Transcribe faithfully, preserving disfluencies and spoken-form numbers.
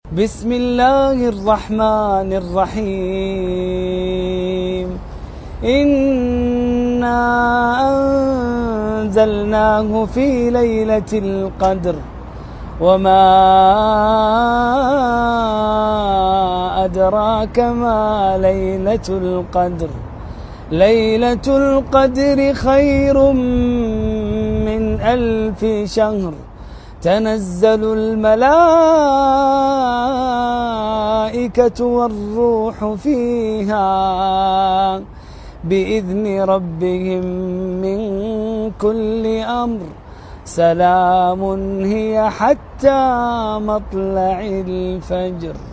بسم الله الرحمن الرحيم إنا أنزلناه في ليلة القدر وما أدراك ما ليلة القدر ليلة القدر خير من ألف شهر تنزل الملائكة والروح فيها بإذن ربهم من كل أمر سلام هي حتى مطلع الفجر.